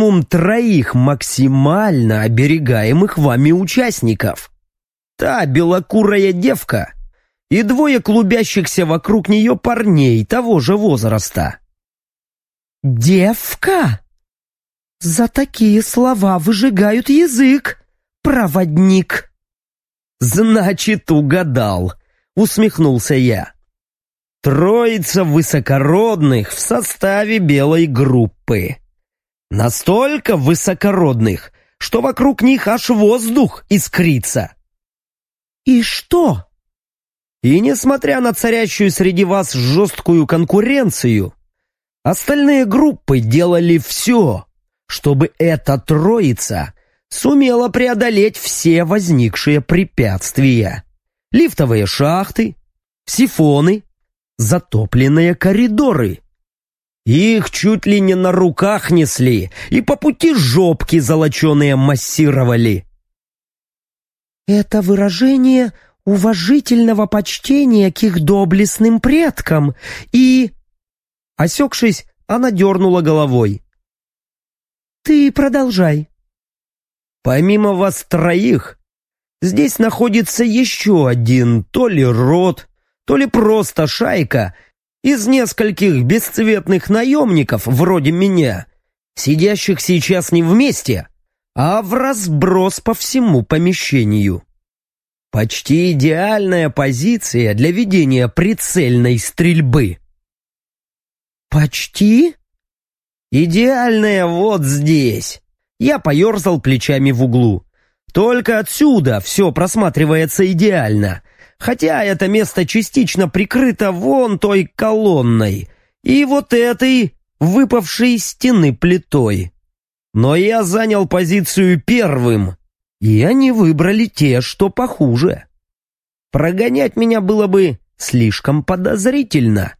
минимум 3 максимально оберегаемых вами участников. Та белокурая девка и 2 клубящихся вокруг нее парней того же возраста. «Девка? За такие слова выжигают язык, проводник!» «Значит, угадал», — усмехнулся я. 3 высокородных в составе белой группы. Настолько высокородных, что вокруг них аж воздух искрится. «И что?» И несмотря на царящую среди вас жесткую конкуренцию, остальные группы делали все, чтобы эта 3 сумела преодолеть все возникшие препятствия. Лифтовые шахты, сифоны, затопленные коридоры. Их чуть ли не на руках несли и по пути жопки золоченые массировали. «Это выражение уважительного почтения к их доблестным предкам и...» Осекшись, она дернула головой. «Ты продолжай». «Помимо вас 3, здесь находится еще один то ли род, то ли просто шайка из нескольких бесцветных наемников вроде меня, сидящих сейчас не вместе, а вразброс по всему помещению. Почти идеальная позиция для ведения прицельной стрельбы». «Почти?» «Идеальная вот здесь». Я поерзал плечами в углу. Только отсюда все просматривается идеально, хотя это место частично прикрыто вон той колонной и вот этой выпавшей из стены плитой. Но я занял позицию первым, и они выбрали те, что похуже. Прогонять меня было бы слишком подозрительно.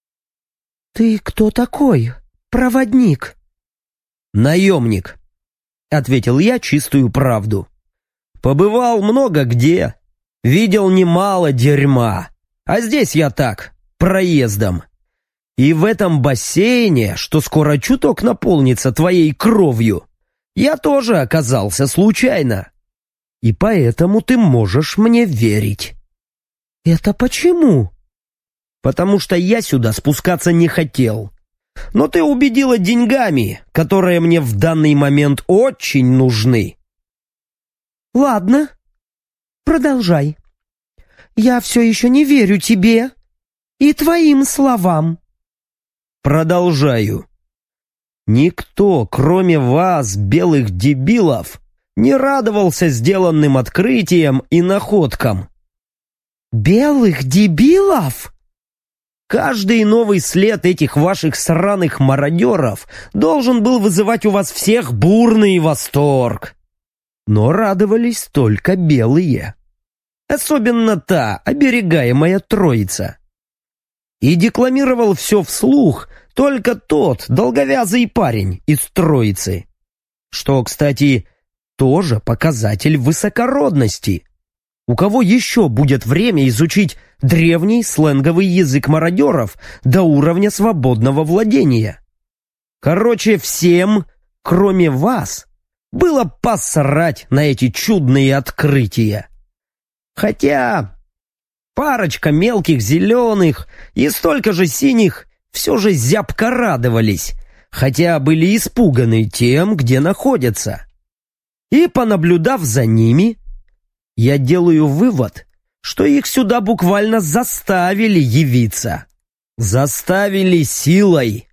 «Ты кто такой, проводник?» «Наемник», — ответил я чистую правду. «Побывал много где, видел немало дерьма, а здесь я так, проездом. И в этом бассейне, что скоро чуток наполнится твоей кровью, я тоже оказался случайно. И поэтому ты можешь мне верить». «Это почему?» «Потому что я сюда спускаться не хотел. Но ты убедила деньгами, которые мне в данный момент очень нужны». «Ладно, продолжай. Я все еще не верю тебе и твоим словам». «Продолжаю. Никто, кроме вас, белых дебилов, не радовался сделанным открытиям и находкам». «Белых дебилов?» Каждый новый след этих ваших сраных мародеров должен был вызывать у вас всех бурный восторг. Но радовались только белые. Особенно та оберегаемая 3. И декламировал все вслух только тот долговязый парень из 3. Что, кстати, тоже показатель высокородности. У кого еще будет время изучить древний сленговый язык мародеров до уровня свободного владения? Короче, всем, кроме вас, было посрать на эти чудные открытия. Хотя парочка мелких зеленых и столько же синих все же зябко радовались, хотя были испуганы тем, где находятся. И, понаблюдав за ними, я делаю вывод, что их сюда буквально заставили явиться. Заставили силой.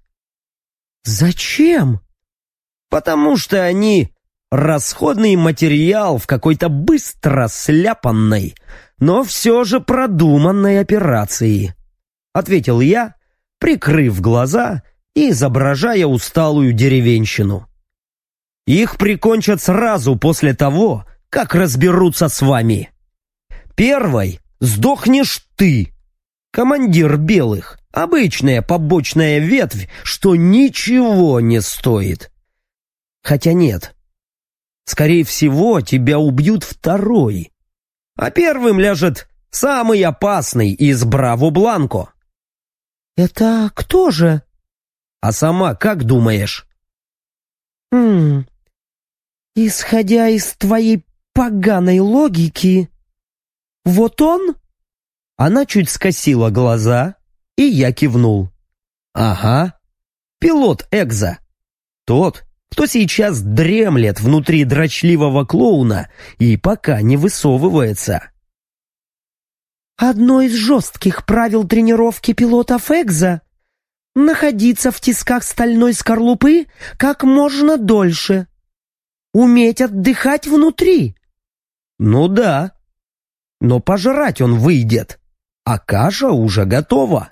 «Зачем?» «Потому что они расходный материал в какой-то быстро сляпанной, но все же продуманной операции», — ответил я, прикрыв глаза и изображая усталую деревенщину. «Их прикончат сразу после того, как разберутся с вами. Первой сдохнешь ты, командир белых, обычная побочная ветвь, что ничего не стоит. Хотя нет, скорее всего, тебя убьют 2, а первым ляжет самый опасный из Браво-Бланко». «Это кто же?» «А сама как думаешь?» Исходя из твоей поганой логики, вот он?» Она чуть скосила глаза, и я кивнул. «Ага, пилот Экзо. Тот, кто сейчас дремлет внутри дрочливого клоуна и пока не высовывается». «Одно из жестких правил тренировки пилотов Экзо — находиться в тисках стальной скорлупы как можно дольше. Уметь отдыхать внутри». «Ну да, но пожрать он выйдет, а каша уже готова».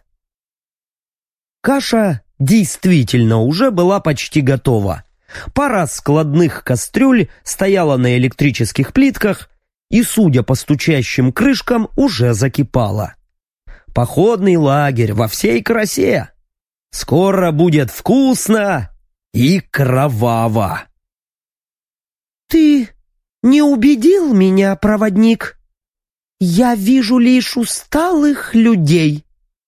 Каша действительно уже была почти готова. Пара складных кастрюль стояла на электрических плитках и, судя по стучащим крышкам, уже закипала. Походный лагерь во всей красе. Скоро будет вкусно и кроваво. «Ты не убедил меня, проводник. Я вижу лишь усталых людей».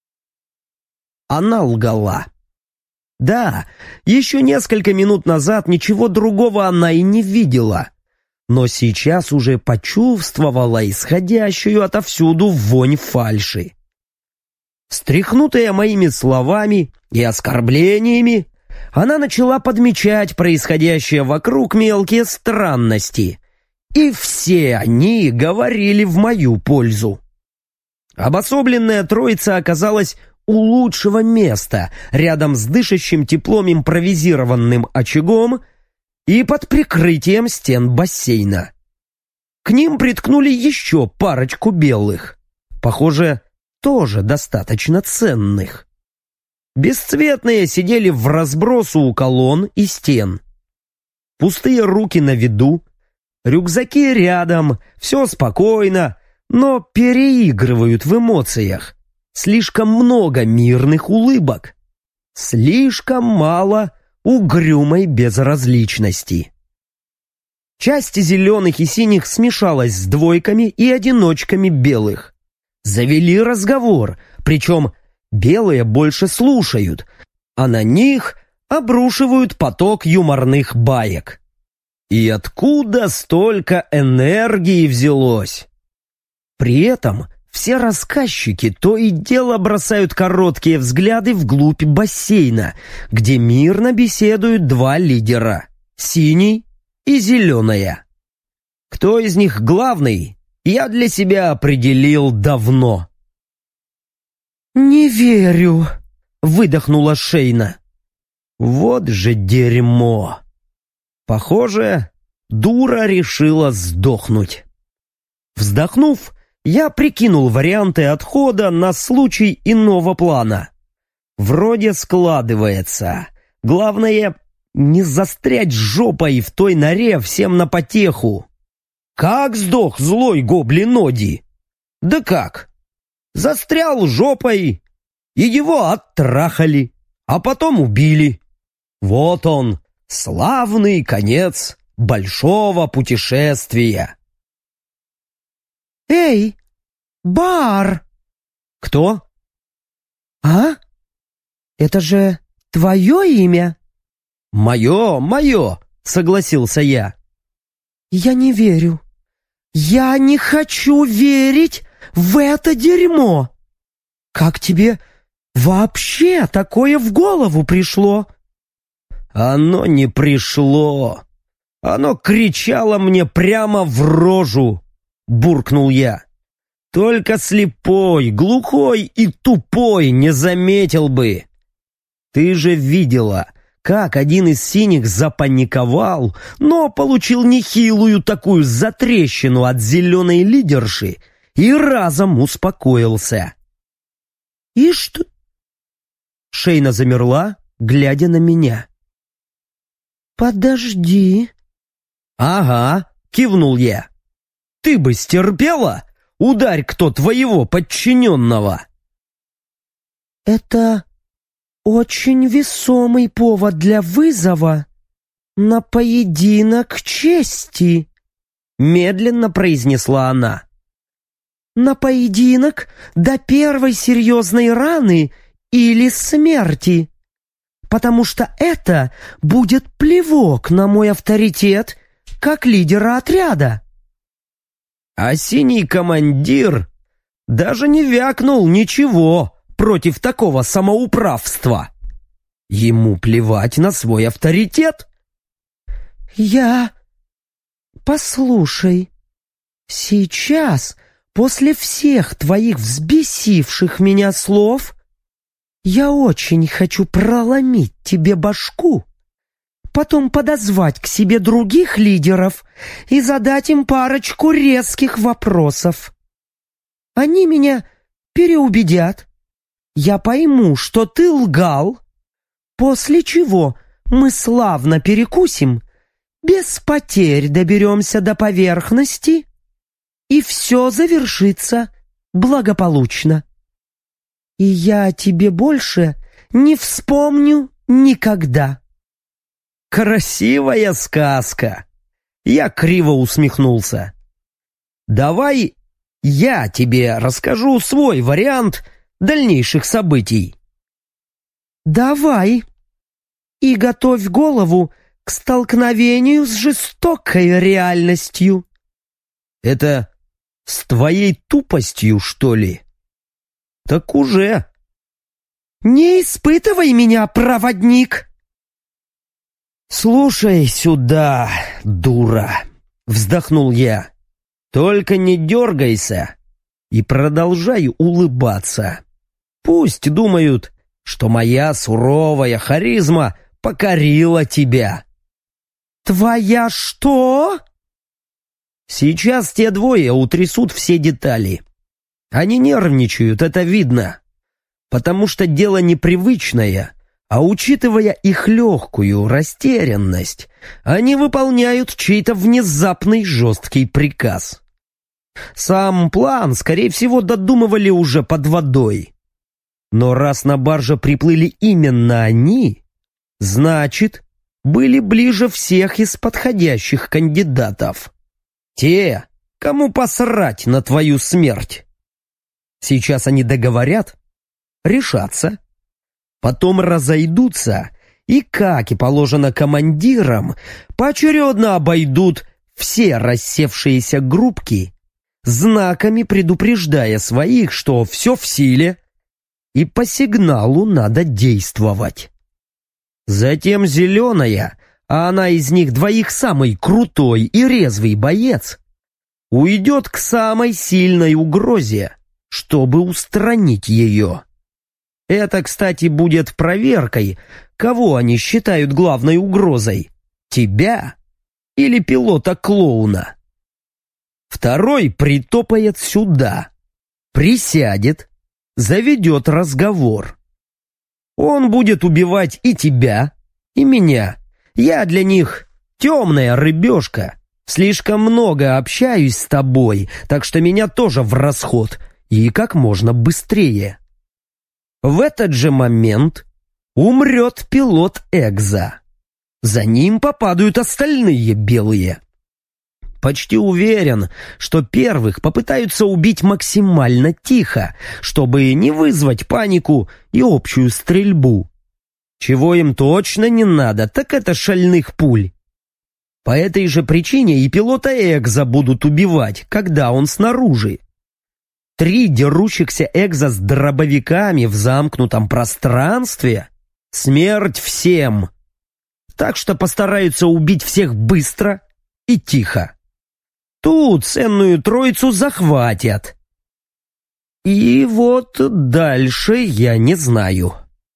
Она лгала. Да, еще несколько минут назад ничего другого она и не видела, но сейчас уже почувствовала исходящую отовсюду вонь фальши. Стряхнутая моими словами и оскорблениями, она начала подмечать происходящее вокруг мелкие странности, и все они говорили в мою пользу. Обособленная троица оказалась у лучшего места, рядом с дышащим теплом импровизированным очагом и под прикрытием стен бассейна. К ним приткнули еще парочку белых, похоже, тоже достаточно ценных. Бесцветные сидели вразброс у колонн и стен. Пустые руки на виду, рюкзаки рядом, все спокойно, но переигрывают в эмоциях. Слишком много мирных улыбок. Слишком мало угрюмой безразличности. Часть зеленых и синих смешалась с двойками и одиночками белых. Завели разговор, причем белые больше слушают, а на них обрушивают поток юморных баек. И откуда столько энергии взялось? При этом все рассказчики то и дело бросают короткие взгляды вглубь бассейна, где мирно беседуют два лидера — синий и зеленая. Кто из них главный, я для себя определил давно. «Не верю», — выдохнула Шейна. Вот же дерьмо. Похоже, дура решила сдохнуть. Вздохнув, я прикинул варианты отхода на случай иного плана. Вроде складывается. Главное, не застрять жопой в той норе всем на потеху. Как сдох злой гоблин Оди? Да как? Застрял жопой, и его оттрахали, а потом убили. Вот он, славный конец большого путешествия. «Эй, Бар!» «Кто?» «А? Это же твое имя?» «Мое», — согласился я. «Я не верю. Я не хочу верить в это дерьмо. Как тебе вообще такое в голову пришло?» «Оно не пришло. Оно кричало мне прямо в рожу», — буркнул я. «Только слепой, глухой и тупой не заметил бы. Ты же видела, как один из синих запаниковал, но получил нехилую такую затрещину от зеленой лидерши и разом успокоился». «И что?» Шейна замерла, глядя на меня. «Подожди». «Ага», — кивнул я. «Ты бы стерпела? Ударь кто твоего подчиненного!» «Это очень весомый повод для вызова на поединок чести», — медленно произнесла она. «На поединок до первой серьезной раны или смерти. потому что это будет плевок на мой авторитет как лидера отряда». А синий командир даже не вякнул ничего против такого самоуправства. Ему плевать на свой авторитет. Послушай, сейчас, после всех твоих взбесивших меня слов, я очень хочу проломить тебе башку, потом подозвать к себе других лидеров и задать им парочку резких вопросов. Они меня переубедят. Я пойму, что ты лгал, после чего мы славно перекусим, без потерь доберемся до поверхности, и все завершится благополучно. И я о тебе больше не вспомню никогда». Красивая сказка. Я криво усмехнулся. Давай я тебе расскажу свой вариант дальнейших событий. Давай. И готовь голову к столкновению с жестокой реальностью. Это с твоей тупостью, что ли? Так уже. Не испытывай меня, проводник. «Слушай сюда, дура!» — вздохнул я. «Только не дергайся и продолжай улыбаться. Пусть думают, что моя суровая харизма покорила тебя». «Твоя что?» Сейчас те двое утрясут все детали. Они нервничают, это видно, потому что дело непривычное. А учитывая их легкую растерянность, они выполняют чей-то внезапный жесткий приказ. Сам план, скорее всего, додумывали уже под водой. Но раз на барже приплыли именно они, значит, были ближе всех из подходящих кандидатов. Те, кому посрать на твою смерть. Сейчас они договорят, решатся, потом разойдутся и, как и положено командирам, поочередно обойдут все рассевшиеся группки, знаками предупреждая своих, что все в силе, и по сигналу надо действовать. Затем зеленая, а она из них двоих самый крутой и резвый боец, уйдет к самой сильной угрозе, чтобы устранить ее. Это, кстати, будет проверкой, кого они считают главной угрозой – тебя или пилота-клоуна. Второй притопает сюда, присядет, заведет разговор. Он будет убивать и тебя, и меня. Я для них темная рыбешка, слишком много общаюсь с тобой, так что меня тоже в расход, и как можно быстрее. В этот же момент умрет пилот Экза. За ним попадают остальные белые. Почти уверен, что первых попытаются убить максимально тихо, чтобы не вызвать панику и общую стрельбу. Чего им точно не надо, так это шальных пуль. По этой же причине и пилота Экза будут убивать, когда он снаружи. 3 дерущихся Экза с дробовиками в замкнутом пространстве — смерть всем. Так что постараются убить всех быстро и тихо. Тут ценную троицу захватят. И вот дальше я не знаю.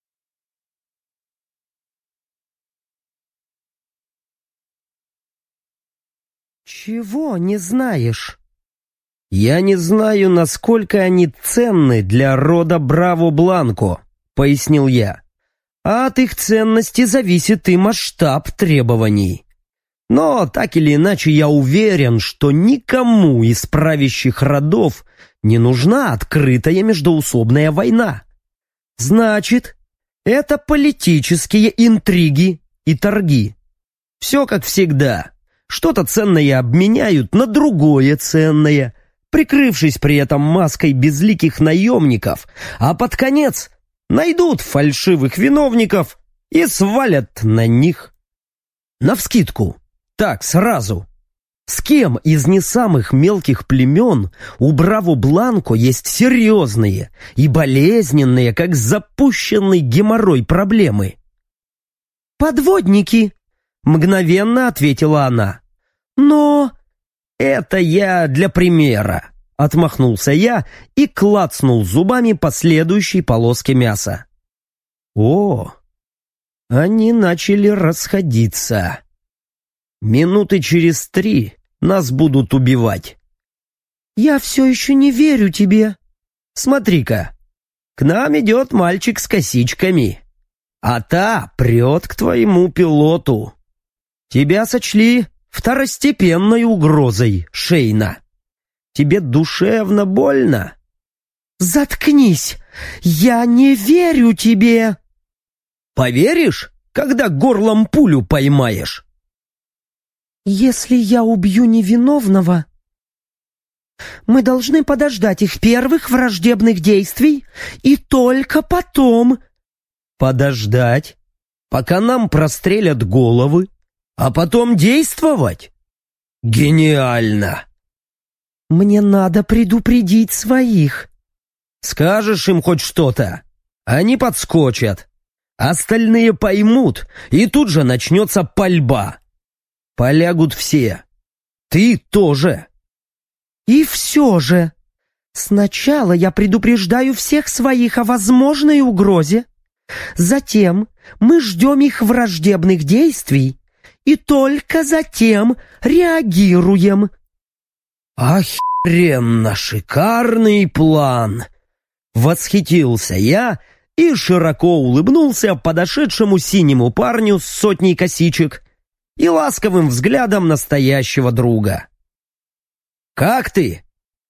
«Чего не знаешь?» «Я не знаю, насколько они ценны для рода Браво-Бланко», — пояснил я. «А от их ценности зависит и масштаб требований. Но так или иначе я уверен, что никому из правящих родов не нужна открытая междоусобная война. Значит, это политические интриги и торги. Все как всегда. Что-то ценное обменяют на другое ценное, прикрывшись при этом маской безликих наемников, а под конец найдут фальшивых виновников и свалят на них. Навскидку, так сразу. С кем из не самых мелких племен у Браво-Бланко есть серьезные и болезненные, как запущенный геморрой, проблемы? «Подводники», — мгновенно ответила она. «Но...» «Это я для примера», — отмахнулся я и клацнул зубами по следующей полоске мяса. О, они начали расходиться. Минуты через 3 нас будут убивать. «Я все еще не верю тебе». Смотри-ка, к нам идет мальчик с косичками, а та прет к твоему пилоту. Тебя сочли второстепенной угрозой, Шейна. Тебе душевно больно?» «Заткнись! Я не верю тебе!» «Поверишь, когда горлом пулю поймаешь?» «Если я убью невиновного, мы должны подождать их первых враждебных действий и только потом...» «Подождать, пока нам прострелят головы, а потом действовать? Гениально!» «Мне надо предупредить своих». «Скажешь им хоть что-то, они подскочат. Остальные поймут, и тут же начнется пальба. Полягут все. Ты тоже». «И все же, сначала я предупреждаю всех своих о возможной угрозе, затем мы ждем их враждебных действий и только затем реагируем». «Охеренно шикарный план!» Восхитился я и широко улыбнулся подошедшему синему парню с сотней косичек и ласковым взглядом настоящего друга. «Как ты?»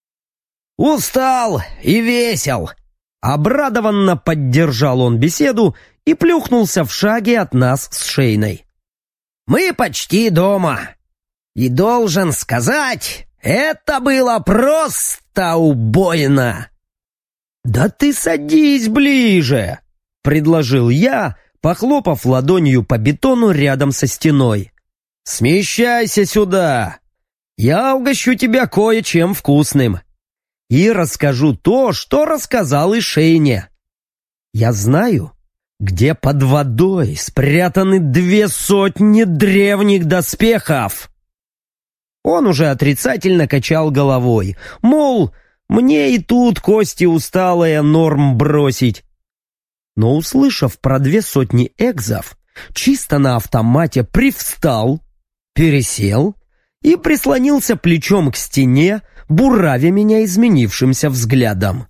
«Устал и весел!» Обрадованно поддержал он беседу и плюхнулся в шаге от нас с Шейной. «Мы почти дома. И должен сказать, это было просто убойно!» «Да ты садись ближе!» — предложил я, похлопав ладонью по бетону рядом со стеной. «Смещайся сюда! Я угощу тебя кое-чем вкусным и расскажу то, что рассказал и Шейне. Я знаю, где под водой спрятаны 200 древних доспехов». Он уже отрицательно качал головой, мол, мне и тут кости усталые норм бросить. Но, услышав про 200 экзов, чисто на автомате привстал, пересел и прислонился плечом к стене, буравя меня изменившимся взглядом.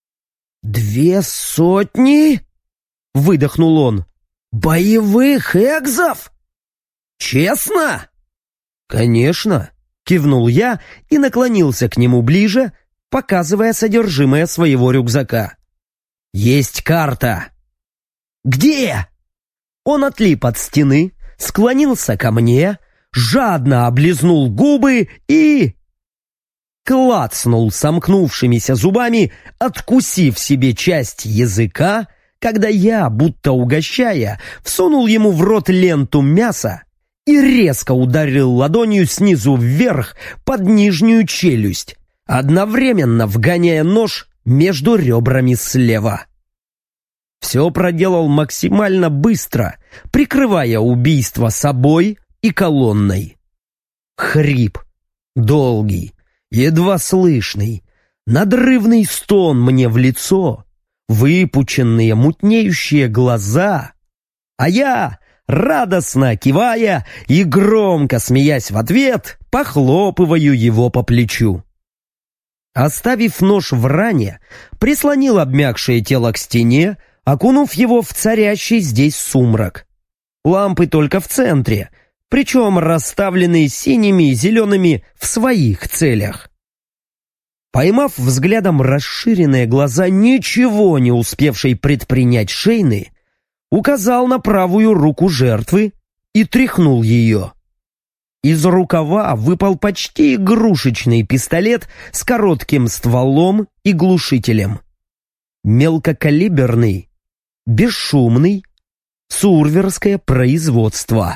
200? Выдохнул он. «Боевых экзов? Честно?» «Конечно», — кивнул я и наклонился к нему ближе, показывая содержимое своего рюкзака. «Есть карта». «Где?» Он отлип от стены, склонился ко мне, жадно облизнул губы и... клацнул сомкнувшимися зубами, откусив себе часть языка, когда я, будто угощая, всунул ему в рот ленту мяса и резко ударил ладонью снизу вверх под нижнюю челюсть, одновременно вгоняя нож между ребрами слева. Все проделал максимально быстро, прикрывая убийство собой и колонной. Хрип, долгий, едва слышный, надрывный стон мне в лицо, выпученные мутнеющие глаза, а я, радостно кивая и громко смеясь в ответ, похлопываю его по плечу. Оставив нож в ране, прислонил обмякшее тело к стене, окунув его в царящий здесь сумрак. Лампы только в центре, причем расставленные синими и зелеными в своих целях. Поймав взглядом расширенные глаза ничего не успевшей предпринять Шейны, указал на правую руку жертвы и тряхнул ее. Из рукава выпал почти игрушечный пистолет с коротким стволом и глушителем. Мелкокалиберный, бесшумный, Сурверское производство.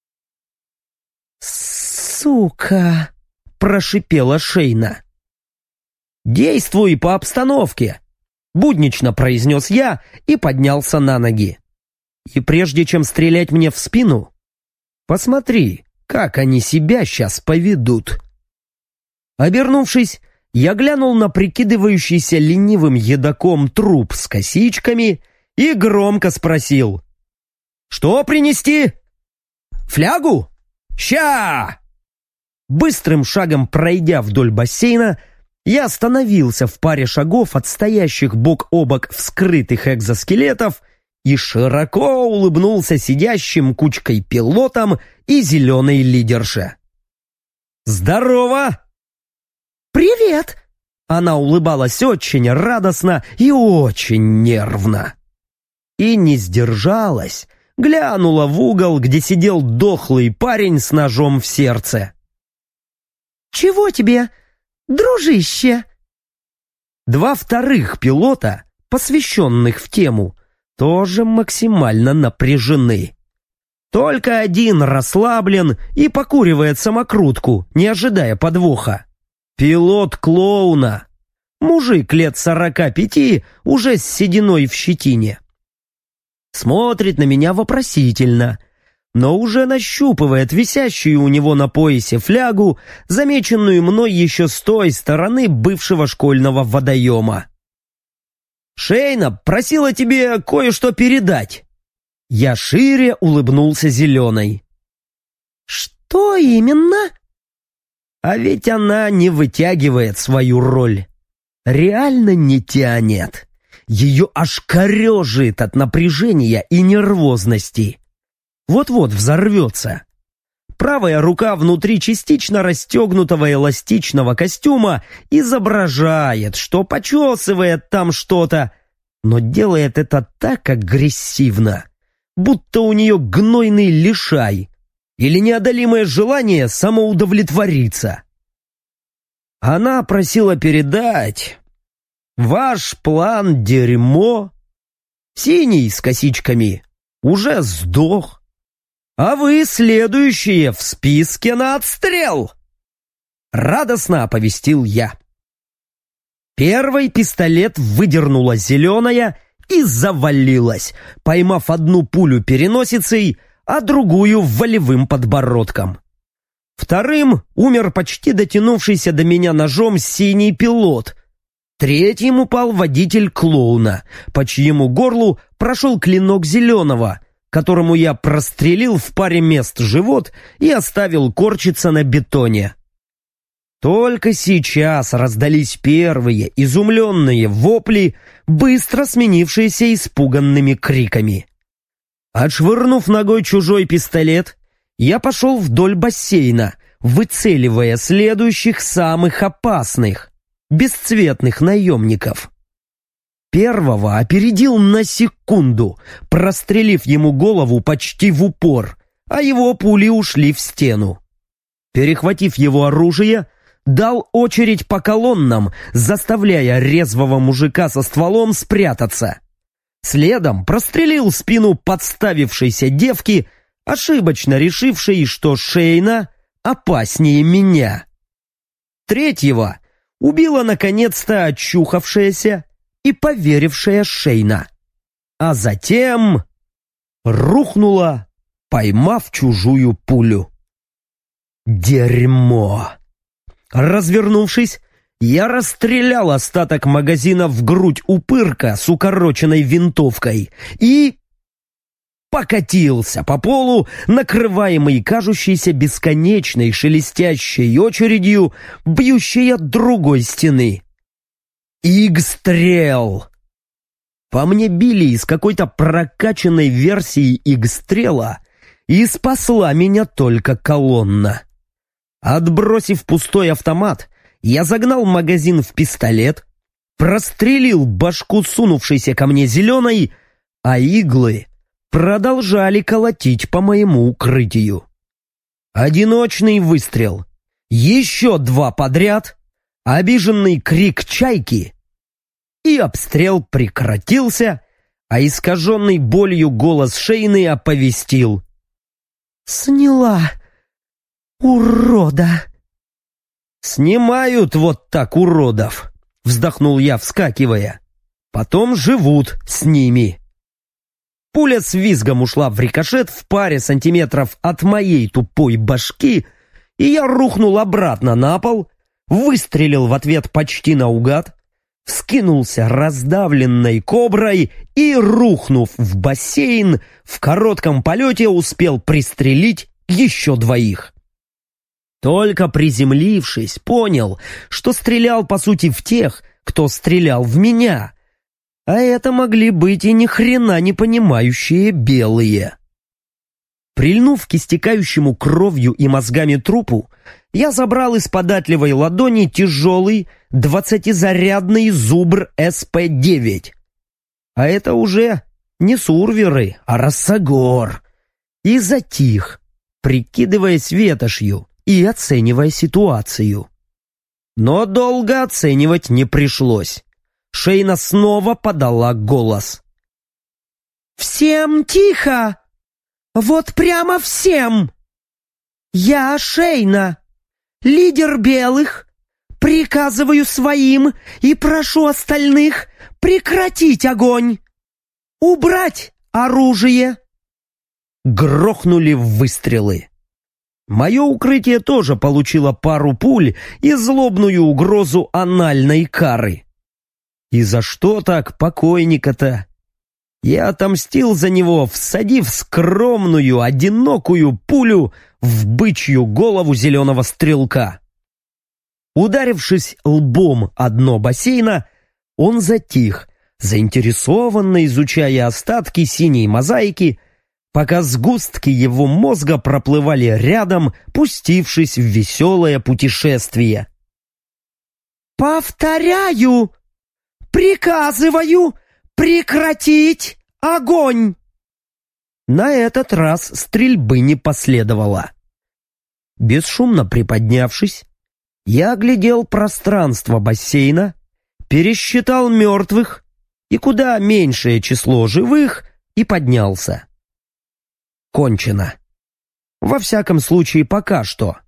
«Сука!» — прошипела Шейна. «Действуй по обстановке!» — буднично произнес я и поднялся на ноги. «И прежде чем стрелять мне в спину, посмотри, как они себя сейчас поведут». Обернувшись, я глянул на прикидывающийся ленивым едоком труп с косичками и громко спросил: «Что принести? Флягу? Ща!» Быстрым шагом пройдя вдоль бассейна, я остановился в паре шагов от стоящих бок о бок вскрытых экзоскелетов и широко улыбнулся сидящим кучкой пилотам и зеленой лидерше. «Здорово!» «Привет!» Она улыбалась очень радостно и очень нервно. И не сдержалась, глянула в угол, где сидел дохлый парень с ножом в сердце. «Чего тебе, дружище?» Два вторых пилота, посвященных в тему, тоже максимально напряжены. Только один расслаблен и покуривает самокрутку, не ожидая подвоха. Пилот клоуна. Мужик лет 45, уже с сединой в щетине. Смотрит на меня вопросительно, но уже нащупывает висящую у него на поясе флягу, замеченную мной еще с той стороны бывшего школьного водоема. «Шейна просила тебе кое-что передать». Я шире улыбнулся зеленой. «Что именно?» А ведь она не вытягивает свою роль. Реально не тянет. Ее аж корежит от напряжения и нервозности. Вот-вот взорвется. Правая рука внутри частично расстегнутого эластичного костюма изображает, что почесывает там что-то, но делает это так агрессивно, будто у нее гнойный лишай или неодолимое желание самоудовлетвориться. Она просила передать: «Ваш план — дерьмо, синий с косичками уже сдох, а вы следующие в списке на отстрел!» Радостно оповестил я. Первый пистолет выдернула зеленая и завалилась, поймав одну пулю переносицей, а другую волевым подбородком. Вторым умер почти дотянувшийся до меня ножом синий пилот. Третьим упал водитель клоуна, по чьему горлу прошел клинок зеленого, которому я прострелил в паре мест живот и оставил корчиться на бетоне. Только сейчас раздались первые изумленные вопли, быстро сменившиеся испуганными криками. Отшвырнув ногой чужой пистолет, я пошел вдоль бассейна, выцеливая следующих самых опасных, бесцветных наемников. Первого опередил на секунду, прострелив ему голову почти в упор, а его пули ушли в стену. Перехватив его оружие, дал очередь по колоннам, заставляя резвого мужика со стволом спрятаться. Следом прострелил спину подставившейся девки, ошибочно решившей, что Шейна опаснее меня. Третьего убила наконец-то очухавшаяся и поверившая Шейна. А затем рухнула, поймав чужую пулю. Дерьмо! Развернувшись, я расстрелял остаток магазина в грудь упырка с укороченной винтовкой и покатился по полу, накрываемый кажущейся бесконечной шелестящей очередью, бьющей от другой стены. Игстрел! По мне били из какой-то прокачанной версии Игстрела, и спасла меня только колонна. Отбросив пустой автомат, я загнал магазин в пистолет, прострелил башку сунувшейся ко мне зеленой, а иглы продолжали колотить по моему укрытию. Одиночный выстрел, еще два подряд, обиженный крик чайки, и обстрел прекратился, а искаженный болью голос Шейны оповестил: «Сняла, урода!» «Снимают вот так уродов», — вздохнул я, вскакивая. «Потом живут с ними». Пуля с визгом ушла в рикошет в паре сантиметров от моей тупой башки, и я рухнул обратно на пол, выстрелил в ответ почти наугад, вскинулся раздавленной коброй и, рухнув в бассейн, в коротком полете успел пристрелить еще 2. Только приземлившись, понял, что стрелял по сути в тех, кто стрелял в меня. А это могли быть и ни хрена не понимающие белые. Прильнув к истекающему кровью и мозгами трупу, я забрал из податливой ладони тяжелый 20-зарядный зубр СП-9. А это уже не сурверы, а рассагор. И затих, прикидываясь ветошью и оценивая ситуацию. Но долго оценивать не пришлось. Шейна снова подала голос. «Всем тихо! Вот прямо всем! Я Шейна, лидер белых, приказываю своим и прошу остальных прекратить огонь! Убрать оружие!» Грохнули выстрелы. Мое укрытие тоже получило пару пуль и злобную угрозу анальной кары. И за что так покойника-то? Я отомстил за него, всадив скромную, одинокую пулю в бычью голову зеленого стрелка. Ударившись лбом о дно бассейна, он затих, заинтересованно изучая остатки синей мозаики, пока сгустки его мозга проплывали рядом, пустившись в веселое путешествие. «Повторяю! Приказываю прекратить огонь!» На этот раз стрельбы не последовало. Бесшумно приподнявшись, я оглядел пространство бассейна, пересчитал мертвых и куда меньшее число живых и поднялся. Кончено. Во всяком случае, пока что.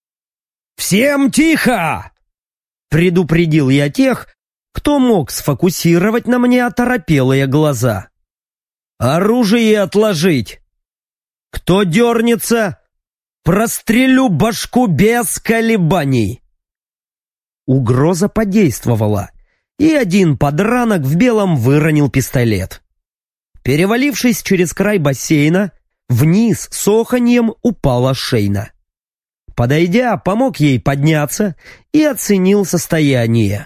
«Всем тихо!» Предупредил я тех, кто мог сфокусировать на мне оторопелые глаза. «Оружие отложить! Кто дернется, прострелю башку без колебаний!» Угроза подействовала, и один подранок в белом выронил пистолет. Перевалившись через край бассейна, вниз с оханьем упала Шейна. Подойдя, помог ей подняться и оценил состояние.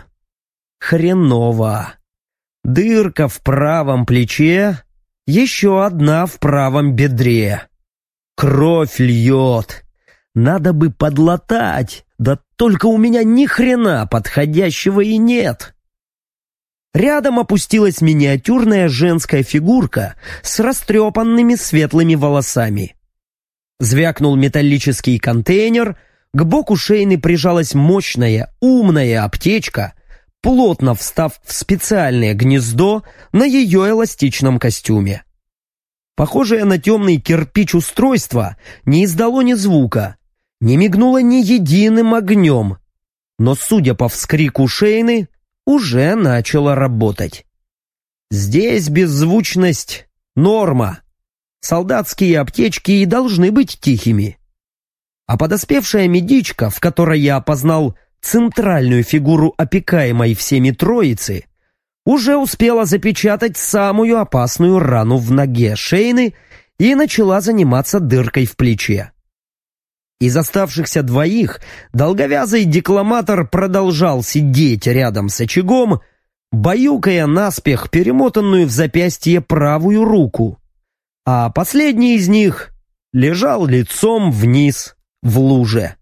Хреново. Дырка в правом плече, еще одна в правом бедре. Кровь льет. Надо бы подлатать, да только у меня ни хрена подходящего и нет. Рядом опустилась миниатюрная женская фигурка с растрепанными светлыми волосами. Звякнул металлический контейнер, к боку Шейны прижалась мощная, умная аптечка, плотно встав в специальное гнездо на ее эластичном костюме. Похожее на темный кирпич устройство не издало ни звука, не мигнуло ни единым огнем, но, судя по вскрику Шейны, уже начало работать. Здесь беззвучность — норма. Солдатские аптечки и должны быть тихими. А подоспевшая медичка, в которой я опознал центральную фигуру опекаемой всеми троицы, уже успела запечатать самую опасную рану в ноге Шейны и начала заниматься дыркой в плече. Из оставшихся 2 долговязый декламатор продолжал сидеть рядом с очагом, баюкая наспех перемотанную в запястье правую руку, а последний из них лежал лицом вниз в луже.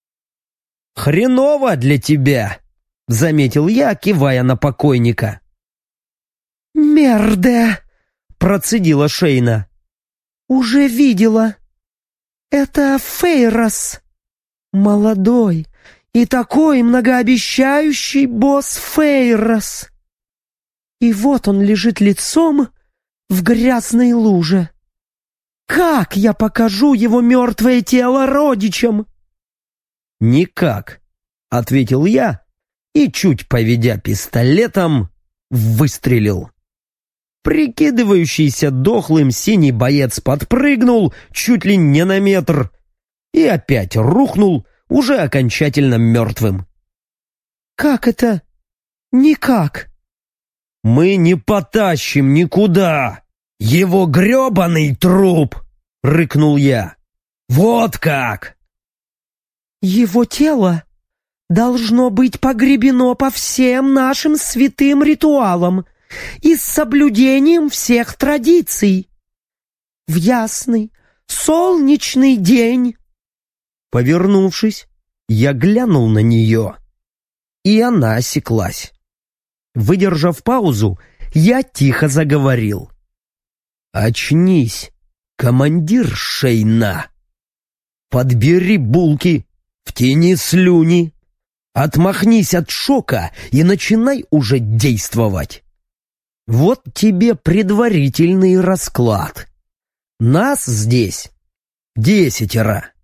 «Хреново для тебя», — заметил я, кивая на покойника. «Мерде!» — процедила Шейна. «Уже видела. Это Фейрос. Молодой и такой многообещающий босс Фейрос. И вот он лежит лицом в грязной луже. Как я покажу его мертвое тело родичам?» «Никак», — ответил я и, чуть поведя пистолетом, выстрелил. Прикидывающийся дохлым синий боец подпрыгнул чуть ли не на метр и опять рухнул, уже окончательно мертвым. «Как это? Никак?» «Мы не потащим никуда его гребаный труп!» — рыкнул я. «Вот как!» «Его тело должно быть погребено по всем нашим святым ритуалам и с соблюдением всех традиций. В ясный, солнечный день». Повернувшись, я глянул на нее, и она осеклась. Выдержав паузу, я тихо заговорил. «Очнись, командир Шейна! Подбери булки, втяни слюни, отмахнись от шока и начинай уже действовать. Вот тебе предварительный расклад. Нас здесь 10.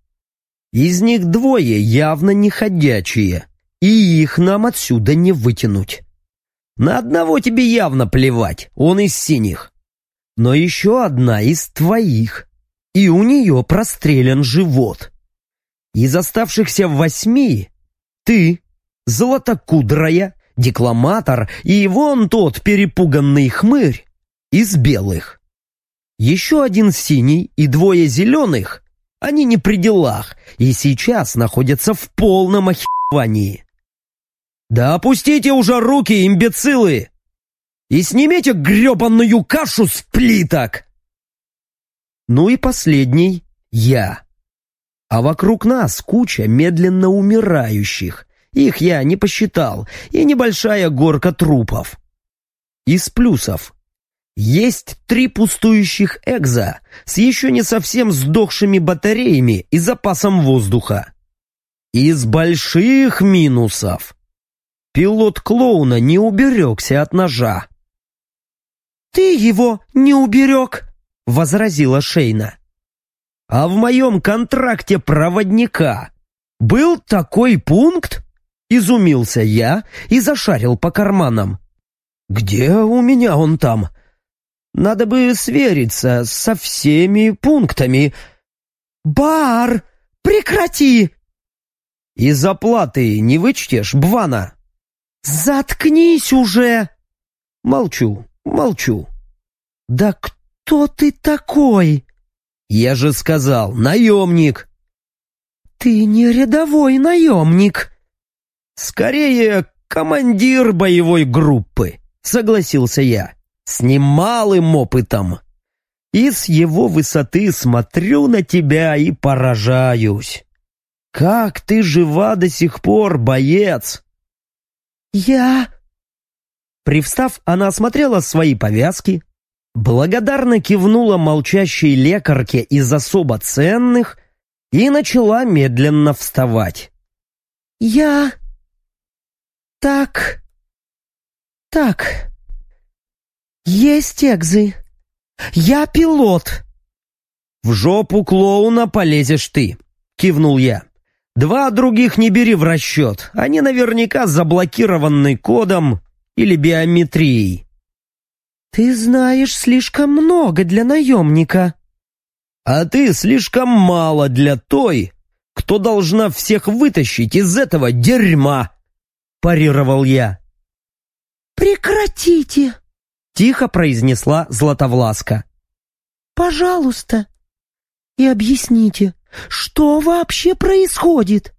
Из них 2 явно не ходячие, и их нам отсюда не вытянуть. На одного тебе явно плевать, он из синих. Но еще одна из твоих, и у нее прострелен живот. Из оставшихся 8 ты, золотокудрая, декламатор и вон тот перепуганный хмырь из белых. Еще 1 синий и 2 зеленых, они не при делах и сейчас находятся в полном охеревании. Да опустите уже руки, имбецилы! И снимите гребаную кашу с плиток! Ну и последний — я. А вокруг нас куча медленно умирающих. Их я не посчитал, и небольшая горка трупов. Из плюсов. Есть 3 пустующих экза с еще не совсем сдохшими батареями и запасом воздуха. Из больших минусов. Пилот клоуна не уберегся от ножа. «Ты его не уберег», — возразила Шейна. «А в моем контракте проводника был такой пункт?» — изумился я и зашарил по карманам. «Где у меня он там? Надо бы свериться со всеми пунктами». «Бар, прекрати!» «Из оплаты не вычтешь, Бвана?» «Заткнись уже!» «Молчу, молчу». «Да кто ты такой?» «Я же сказал, наемник». «Ты не рядовой наемник». «Скорее, командир боевой группы», — согласился я, «с немалым опытом. И с его высоты смотрю на тебя и поражаюсь. Как ты жива до сих пор, боец?» «Я...» Привстав, она осмотрела свои повязки, благодарно кивнула молчащей лекарке из особо ценных и начала медленно вставать. «Я... Так... Есть экзы. Я пилот». «В жопу клоуна полезешь ты», — кивнул я. 2 других не бери в расчет, они наверняка заблокированы кодом или биометрией». «Ты знаешь слишком много для наемника». «А ты слишком мало для той, кто должна всех вытащить из этого дерьма», — парировал я. «Прекратите», — тихо произнесла Златовласка. «Пожалуйста, и объясните, что вообще происходит?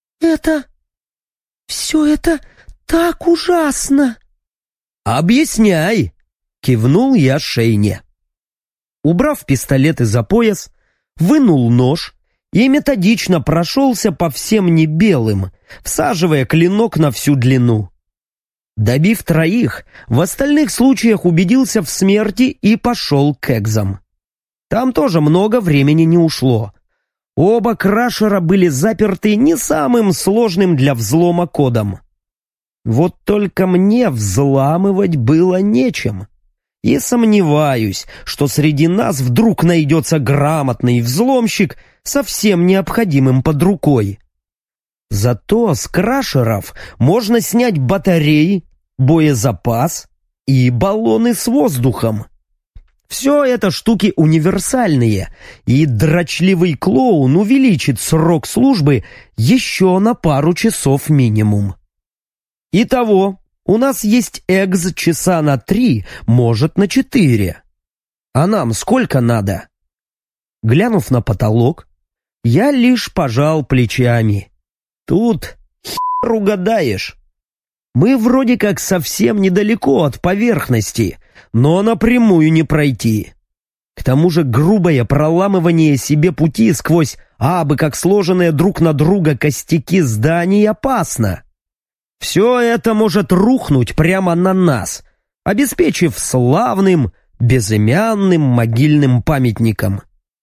Все это так ужасно». «Объясняй», — кивнул я Шейне. Убрав пистолет из-за пояс, вынул нож и методично прошелся по всем небелым, всаживая клинок на всю длину. Добив 3, в остальных случаях убедился в смерти и пошел к экзам. Там тоже много времени не ушло. Оба крашера были заперты не самым сложным для взлома кодом. Вот только мне взламывать было нечем. И сомневаюсь, что среди нас вдруг найдется грамотный взломщик со всем необходимым под рукой. Зато с крашеров можно снять батареи, боезапас и баллоны с воздухом. Все это штуки универсальные, и дрочливый клоун увеличит срок службы еще на пару часов минимум. Итого, у нас есть экз часа на 3, может на 4. А нам сколько надо? Глянув на потолок, я лишь пожал плечами. Тут хер угадаешь. Мы вроде как совсем недалеко от поверхности, но напрямую не пройти. К тому же грубое проламывание себе пути сквозь абы как сложенные друг на друга костяки зданий опасно. Все это может рухнуть прямо на нас, обеспечив славным, безымянным могильным памятником.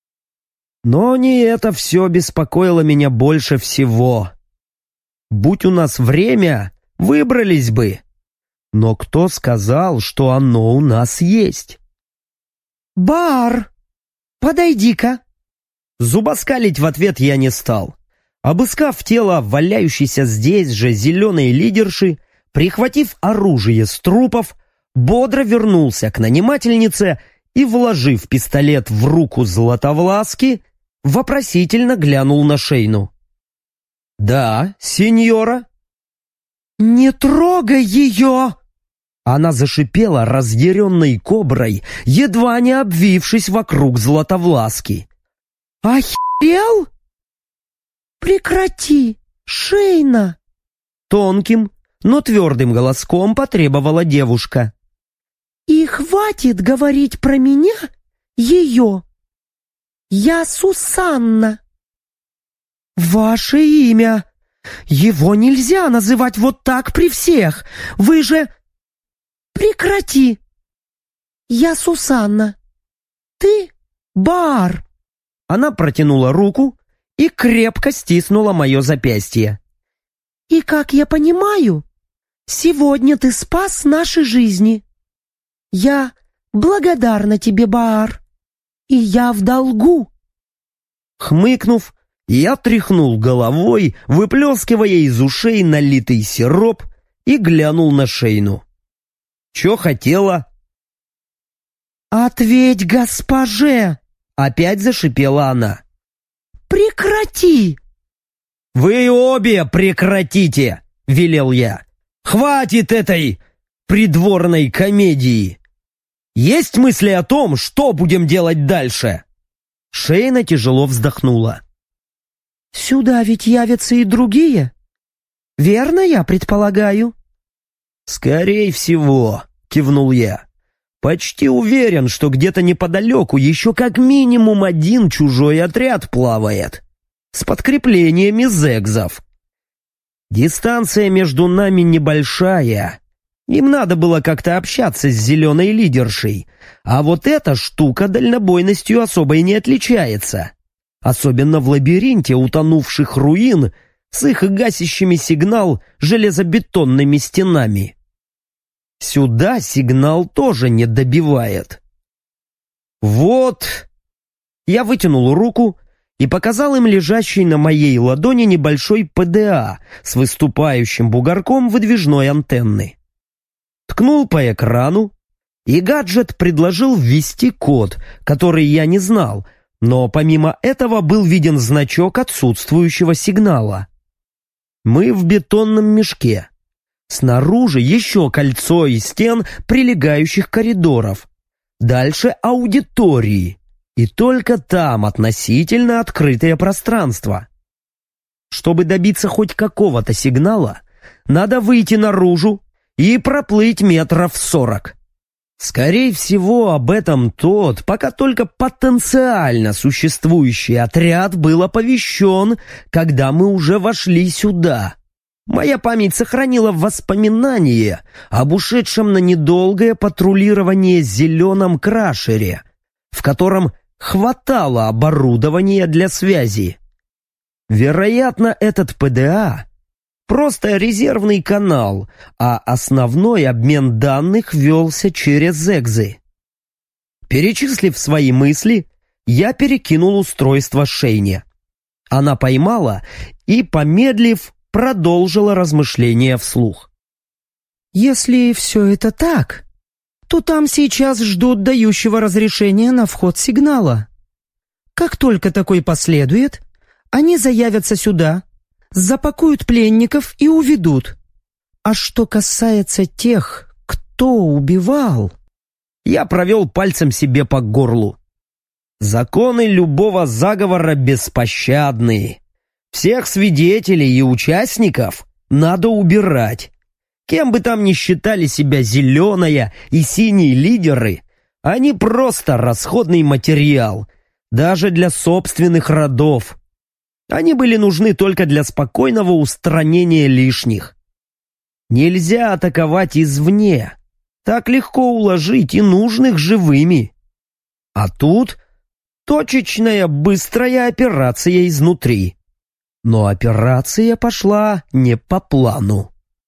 Но не это все беспокоило меня больше всего. Будь у нас время, выбрались бы. Но кто сказал, что оно у нас есть? «Бар, подойди-ка!» Зубоскалить в ответ я не стал. Обыскав тело валяющейся здесь же зеленой лидерши, прихватив оружие с трупов, бодро вернулся к нанимательнице и, вложив пистолет в руку Златовласки, вопросительно глянул на Шейну. «Да, сеньора?» «Не трогай ее!» Она зашипела разъяренной коброй, едва не обвившись вокруг Златовласки. «Охерел? Прекрати, Шейна!» Тонким, но твердым голоском потребовала девушка. «И хватит говорить про меня, ее. Я Сусанна». «Ваше имя. Его нельзя называть вот так при всех. Вы же...» «Прекрати. Я Сусанна. Ты Бар». Она протянула руку и крепко стиснула мое запястье. «И, как я понимаю, сегодня ты спас наши жизни. Я благодарна тебе, Баар, и я в долгу». Хмыкнув, я тряхнул головой, выплескивая из ушей налитый сироп, и глянул на Шейну. «Чё хотела?» «Ответь госпоже!» — опять зашипела она. «Прекрати!» «Вы обе прекратите!» — велел я. «Хватит этой придворной комедии! Есть мысли о том, что будем делать дальше?» Шейна тяжело вздохнула. «Сюда ведь явятся и другие. Верно я предполагаю?» «Скорей всего», — кивнул я. «Почти уверен, что где-то неподалеку еще как минимум один чужой отряд плавает. С подкреплениями зэгзов. Дистанция между нами небольшая. Им надо было как-то общаться с зеленой лидершей. А вот эта штука дальнобойностью особой не отличается. Особенно в лабиринте утонувших руин с их гасящими сигнал железобетонными стенами. Сюда сигнал тоже не добивает. Вот. Я вытянул руку и показал им лежащий на моей ладони небольшой ПДА с выступающим бугорком выдвижной антенны. Ткнул по экрану, и гаджет предложил ввести код, который я не знал, но помимо этого был виден значок отсутствующего сигнала. Мы в бетонном мешке. Снаружи еще кольцо из стен прилегающих коридоров. Дальше аудитории. И только там относительно открытое пространство. Чтобы добиться хоть какого-то сигнала, надо выйти наружу и проплыть метров 40. Скорее всего, об этом тот, пока только потенциально существующий отряд был оповещен, когда мы уже вошли сюда. Моя память сохранила воспоминание об ушедшем на недолгое патрулирование зеленом крашере, в котором хватало оборудования для связи. Вероятно, этот ПДА — просто резервный канал, а основной обмен данных велся через экзы. Перечислив свои мысли, я перекинул устройство Шейне. Она поймала и, помедлив, продолжила размышления вслух. «Если все это так, то там сейчас ждут дающего разрешения на вход сигнала. Как только такой последует, они заявятся сюда, запакуют пленников и уведут. А что касается тех, кто убивал...» Я провел пальцем себе по горлу. Законы любого заговора беспощадные. Всех свидетелей и участников надо убирать. Кем бы там ни считали себя зеленая и синие лидеры, они просто расходный материал, даже для собственных родов. Они были нужны только для спокойного устранения лишних. Нельзя атаковать извне. Так легко уложить и нужных живыми. А тут точечная быстрая операция изнутри. Но операция пошла не по плану.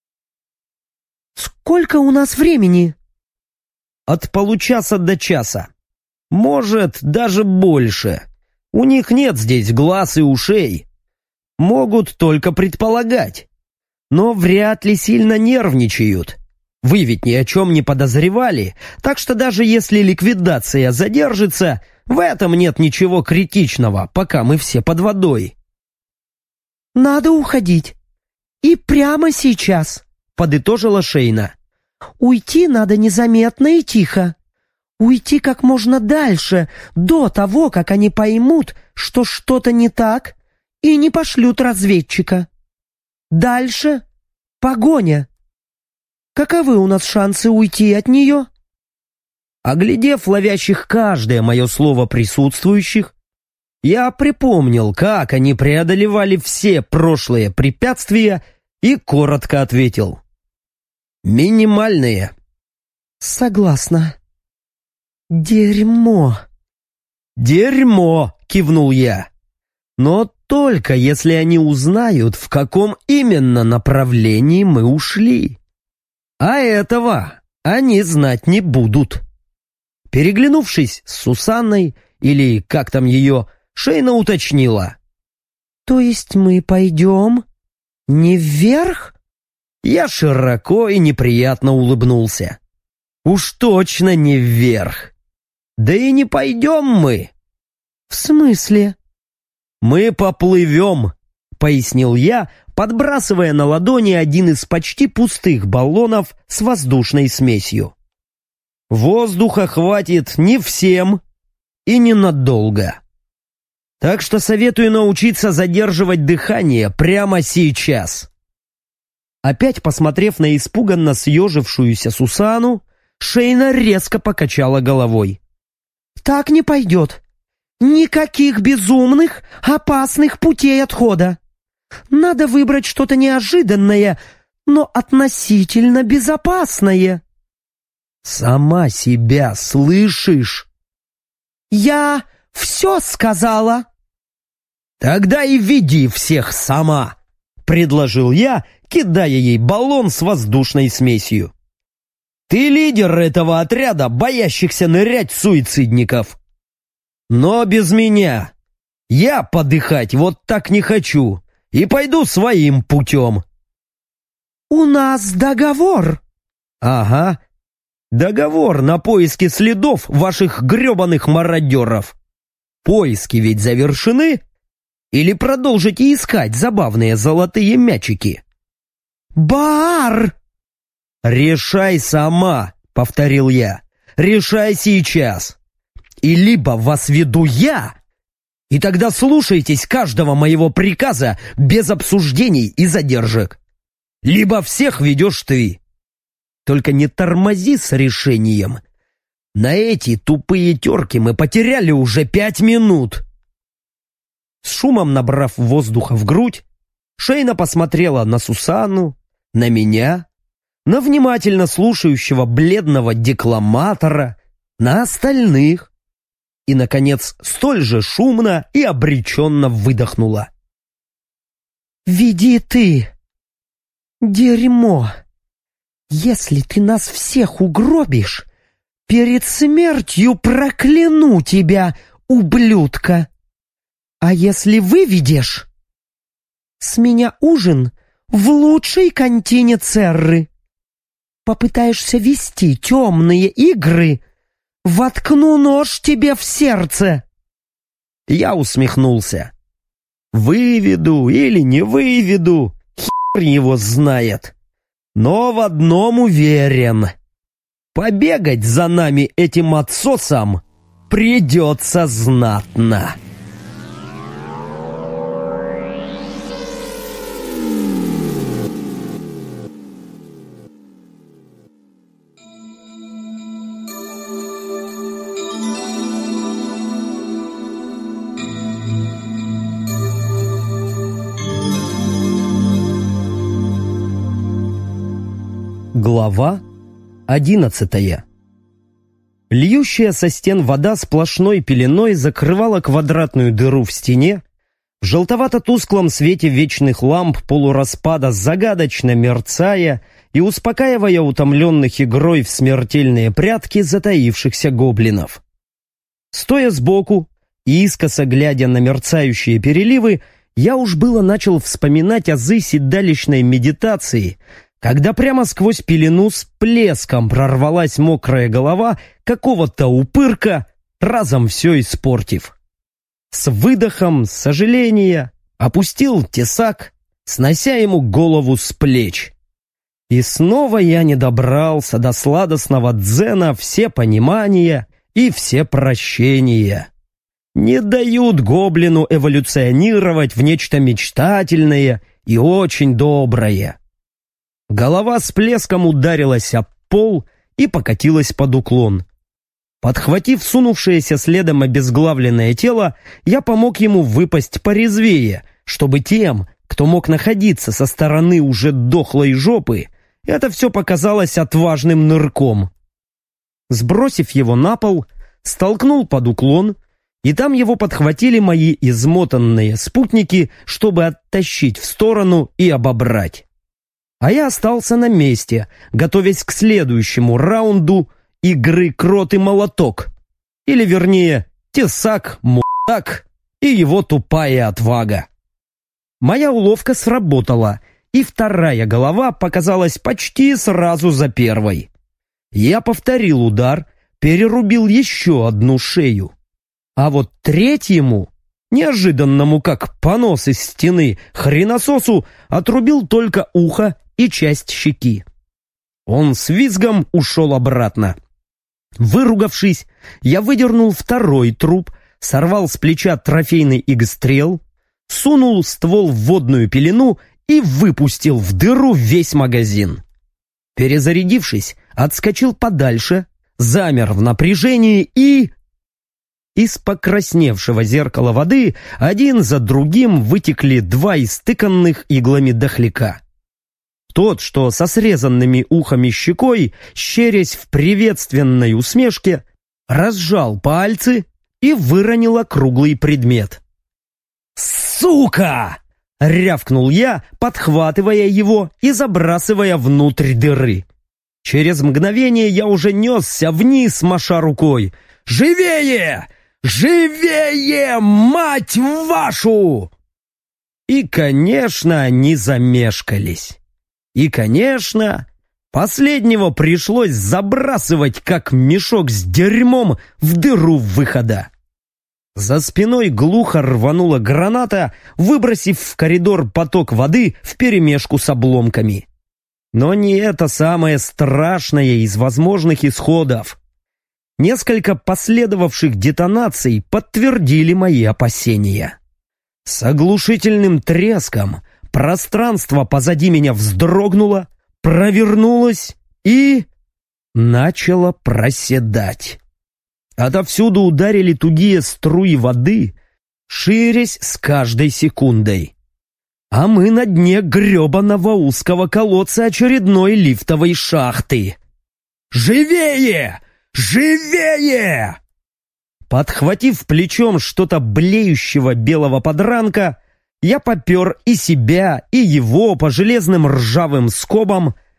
«Сколько у нас времени?» От получаса до часа. Может, даже больше. У них нет здесь глаз и ушей. Могут только предполагать. Но вряд ли сильно нервничают. Вы ведь ни о чем не подозревали, так что даже если ликвидация задержится, в этом нет ничего критичного, пока мы все под водой. «Надо уходить. И прямо сейчас», — подытожила Шейна. «Уйти надо незаметно и тихо. Уйти как можно дальше, до того, как они поймут, что что-то не так, и не пошлют разведчика. Дальше погоня. Каковы у нас шансы уйти от нее?» Оглядев ловящих каждое мое слово присутствующих, я припомнил, как они преодолевали все прошлые препятствия, и коротко ответил. «Минимальные». «Согласна. Дерьмо». «Дерьмо», — кивнул я. «Но только если они узнают, в каком именно направлении мы ушли. А этого они знать не будут». Переглянувшись с Сусанной, или как там ее, Шейна уточнила. «То есть мы пойдем не вверх?» Я широко и неприятно улыбнулся. «Уж точно не вверх. Да и не пойдем мы». «В смысле?» «Мы поплывем», — пояснил я, подбрасывая на ладони один из почти пустых баллонов с воздушной смесью. «Воздуха хватит не всем и ненадолго. Так что советую научиться задерживать дыхание прямо сейчас». Опять посмотрев на испуганно съежившуюся Сусану, Шейна резко покачала головой. «Так не пойдет. Никаких безумных, опасных путей отхода. Надо выбрать что-то неожиданное, но относительно безопасное». «Сама себя слышишь?» «Я все сказала». «Тогда и веди всех сама», — предложил я, кидая ей баллон с воздушной смесью. «Ты лидер этого отряда, боящихся нырять суицидников. Но без меня. Я подыхать вот так не хочу и пойду своим путем». «У нас договор». «Ага. Договор на поиски следов ваших гребаных мародеров. Поиски ведь завершены? Или продолжите искать забавные золотые мячики?» «Бар!» «Решай сама», — повторил я. «Решай сейчас. И либо вас веду я, и тогда слушайтесь каждого моего приказа без обсуждений и задержек. Либо всех ведешь ты. Только не тормози с решением. На эти тупые терки мы потеряли уже 5 минут». С шумом набрав воздуха в грудь, Шейна посмотрела на Сусанну, на меня, на внимательно слушающего бледного декламатора, на остальных и, наконец, столь же шумно и обреченно выдохнула. «Веди ты. Дерьмо. Если ты нас всех угробишь, перед смертью прокляну тебя, ублюдка. А если выведешь, с меня ужин в лучшей кантине Церры. Попытаешься вести темные игры, воткну нож тебе в сердце». Я усмехнулся. Выведу или не выведу, хер его знает. Но в одном уверен. Побегать за нами этим отсосом придется знатно. Глава 11. Льющая со стен вода сплошной пеленой закрывала квадратную дыру в стене. В желтовато-тусклом свете вечных ламп полураспада, загадочно мерцая и успокаивая утомленных игрой в смертельные прятки затаившихся гоблинов. Стоя сбоку и искоса глядя на мерцающие переливы, я уж было начал вспоминать азы седалищной медитации, когда прямо сквозь пелену с плеском прорвалась мокрая голова какого-то упырка, разом все испортив. С выдохом сожаления опустил тесак, снося ему голову с плеч. И снова я не добрался до сладостного дзена все понимания и все прощения. Не дают гоблину эволюционировать в нечто мечтательное и очень доброе. Голова с плеском ударилась об пол и покатилась под уклон. Подхватив сунувшееся следом обезглавленное тело, я помог ему выпасть порезвее, чтобы тем, кто мог находиться со стороны уже дохлой жопы, это все показалось отважным нырком. Сбросив его на пол, столкнул под уклон, и там его подхватили мои измотанные спутники, чтобы оттащить в сторону и обобрать. А я остался на месте, готовясь к следующему раунду игры «Крот и молоток». Или, вернее, тесак, мудак и его тупая отвага. Моя уловка сработала, и вторая голова показалась почти сразу за первой. Я повторил удар, перерубил еще одну шею. А вот третьему, неожиданному как понос из стены, хренососу отрубил только ухо и часть щеки. Он с визгом ушел обратно. Выругавшись, я выдернул второй труп, сорвал с плеча трофейный игстрел, сунул ствол в водную пелену и выпустил в дыру весь магазин. Перезарядившись, отскочил подальше, замер в напряжении и... Из покрасневшего зеркала воды один за другим вытекли два истыканных иглами дохляка. Тот, что со срезанными ухами щекой, щерясь в приветственной усмешке, разжал пальцы и выронил округлый предмет. «Сука!» — рявкнул я, подхватывая его и забрасывая внутрь дыры. Через мгновение я уже несся вниз, маша рукой. «Живее! Живее, мать вашу!» И, конечно, они замешкались. И, конечно, последнего пришлось забрасывать, как мешок с дерьмом, в дыру выхода. За спиной глухо рванула граната, выбросив в коридор поток воды вперемешку с обломками. Но не это самое страшное из возможных исходов. Несколько последовавших детонаций подтвердили мои опасения. С оглушительным треском пространство позади меня вздрогнуло, провернулось и начало проседать. Отовсюду ударили тугие струи воды, ширясь с каждой секундой. А мы на дне гребаного узкого колодца очередной лифтовой шахты. «Живее! Живее!» Подхватив плечом что-то блеющего белого подранка, я попер и себя, и его по железным ржавым скобам,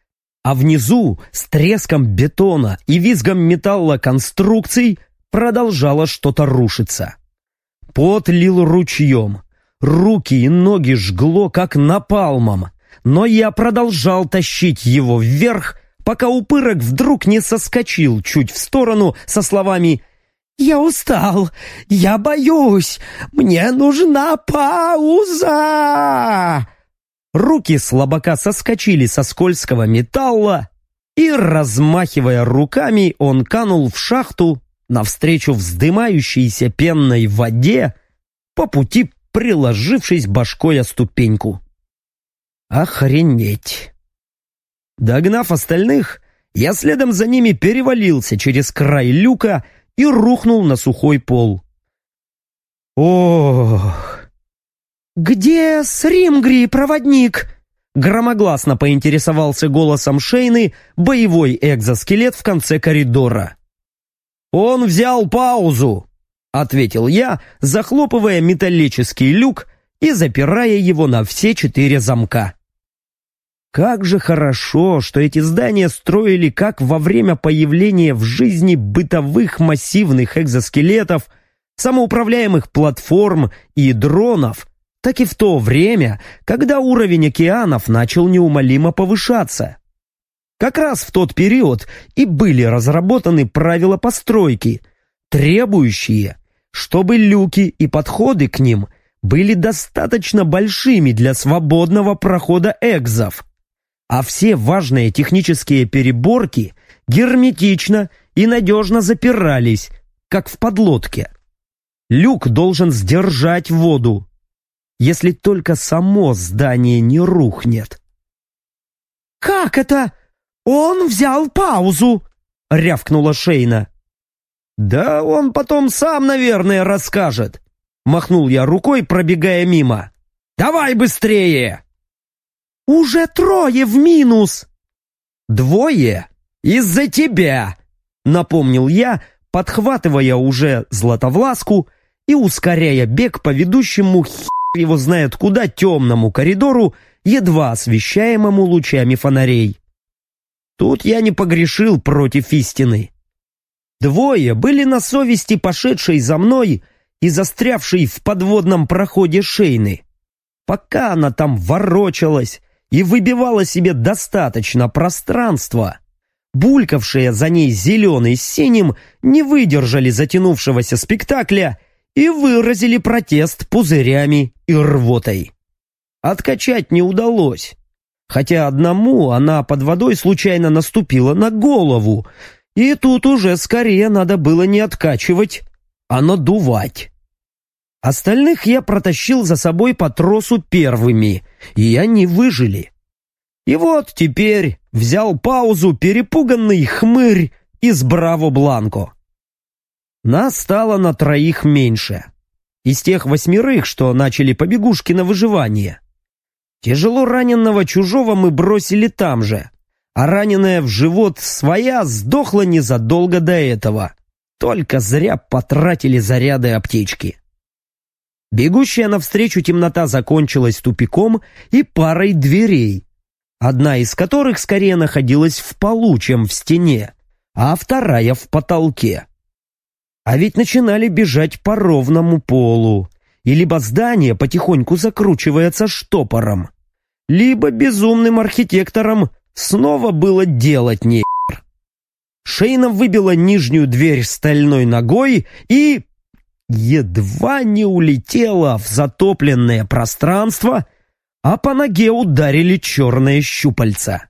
А внизу с треском бетона и визгом металла конструкций продолжало что-то рушиться. Пот лил ручьем, руки и ноги жгло, как напалмом, но я продолжал тащить его вверх, пока упырок вдруг не соскочил чуть в сторону со словами «Я устал, я боюсь, мне нужна пауза!» Руки слабака соскочили со скользкого металла, и, размахивая руками, он канул в шахту навстречу вздымающейся пенной воде, по пути приложившись башкой о ступеньку. Охренеть! Догнав остальных, я следом за ними перевалился через край люка и рухнул на сухой пол. Ох! «Где Сримгри, проводник?» Громогласно поинтересовался голосом Шейны боевой экзоскелет в конце коридора. «Он взял паузу», — ответил я, захлопывая металлический люк и запирая его на все 4 замка. Как же хорошо, что эти здания строили как во время появления в жизни бытовых массивных экзоскелетов, самоуправляемых платформ и дронов, так и в то время, когда уровень океанов начал неумолимо повышаться. Как раз в тот период и были разработаны правила постройки, требующие, чтобы люки и подходы к ним были достаточно большими для свободного прохода экзов, а все важные технические переборки герметично и надежно запирались, как в подлодке. Люк должен сдержать воду, если только само здание не рухнет. «Как это? Он взял паузу!» — рявкнула Шейна. «Да он потом сам, наверное, расскажет», — махнул я рукой, пробегая мимо. «Давай быстрее!» «Уже 3 в минус!» 2 из-за тебя!» — напомнил я, подхватывая уже Златовласку и ускоряя бег по ведущему его знает куда темному коридору, едва освещаемому лучами фонарей. Тут я не погрешил против истины. 2 были на совести пошедшей за мной и застрявшей в подводном проходе Шейны. Пока она там ворочалась и выбивала себе достаточно пространства, булькавшие за ней зеленый с синим не выдержали затянувшегося спектакля и выразили протест пузырями и рвотой. Откачать не удалось, хотя одному она под водой случайно наступила на голову, и тут уже скорее надо было не откачивать, а надувать. Остальных я протащил за собой по тросу первыми, и они выжили. И вот теперь взял паузу перепуганный хмырь из Браво Бланко. Нас стало на 3 меньше. Из тех 8, что начали побегушки на выживание. Тяжело раненого чужого мы бросили там же, а раненая в живот своя сдохла незадолго до этого. Только зря потратили заряды аптечки. Бегущая навстречу темнота закончилась тупиком и парой дверей, одна из которых скорее находилась в полу, чем в стене, а вторая в потолке. А ведь начинали бежать по ровному полу, и либо здание потихоньку закручивается штопором, либо безумным архитекторам снова было делать нехер. Шейна выбила нижнюю дверь стальной ногой и едва не улетела в затопленное пространство, а по ноге ударили черные щупальца.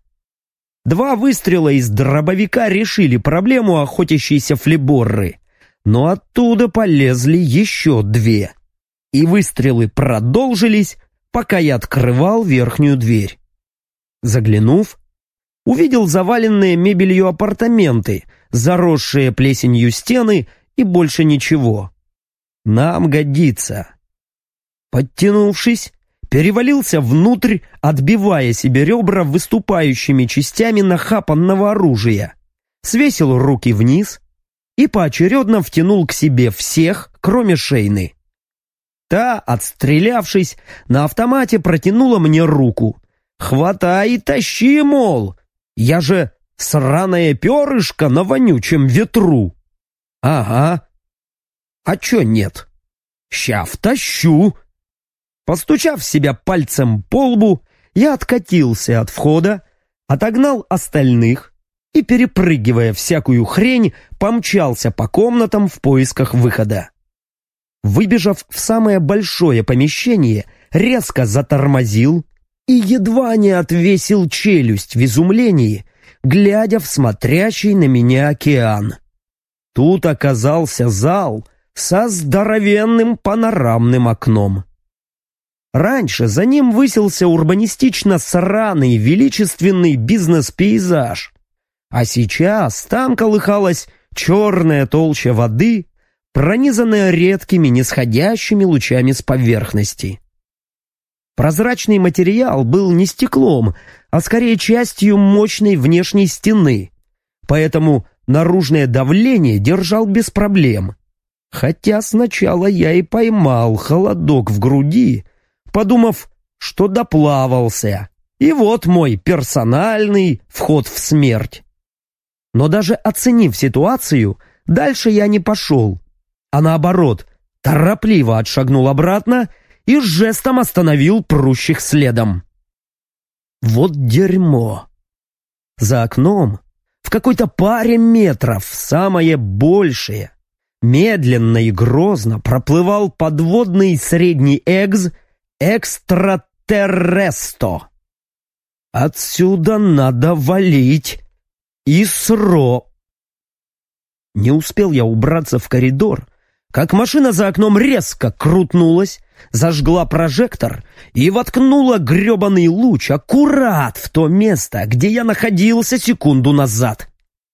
2 выстрела из дробовика решили проблему охотящейся флеборры, но оттуда полезли еще 2, и выстрелы продолжились, пока я открывал верхнюю дверь. Заглянув, увидел заваленные мебелью апартаменты, заросшие плесенью стены и больше ничего. Нам годится. Подтянувшись, перевалился внутрь, отбивая себе ребра выступающими частями нахапанного оружия, свесил руки вниз и поочередно втянул к себе всех, кроме Шейны. Та, отстрелявшись, на автомате протянула мне руку. «Хватай и тащи, мол!» Я же сраное перышко на вонючем ветру. Ага. А чё нет? Ща втащу. Постучав себя пальцем по лбу, я откатился от входа, отогнал остальных и, перепрыгивая всякую хрень, помчался по комнатам в поисках выхода. Выбежав в самое большое помещение, резко затормозил и едва не отвесил челюсть в изумлении, глядя в смотрящий на меня океан. Тут оказался зал со здоровенным панорамным окном. Раньше за ним высился урбанистично сраный величественный бизнес-пейзаж, а сейчас там колыхалась черная толща воды, пронизанная редкими нисходящими лучами с поверхности. Прозрачный материал был не стеклом, а скорее частью мощной внешней стены, поэтому наружное давление держал без проблем. Хотя сначала я и поймал холодок в груди, подумав, что доплавался, и вот мой персональный вход в смерть. Но даже оценив ситуацию, дальше я не пошел, а наоборот, торопливо отшагнул обратно и жестом остановил прущих следом. Вот дерьмо. За окном, в какой-то паре метров, самое большее, медленно и грозно проплывал подводный средний экстратерресто. Отсюда надо валить. И Не успел я убраться в коридор, как машина за окном резко крутнулась, зажгла прожектор и воткнула гребаный луч аккурат в то место, где я находился секунду назад.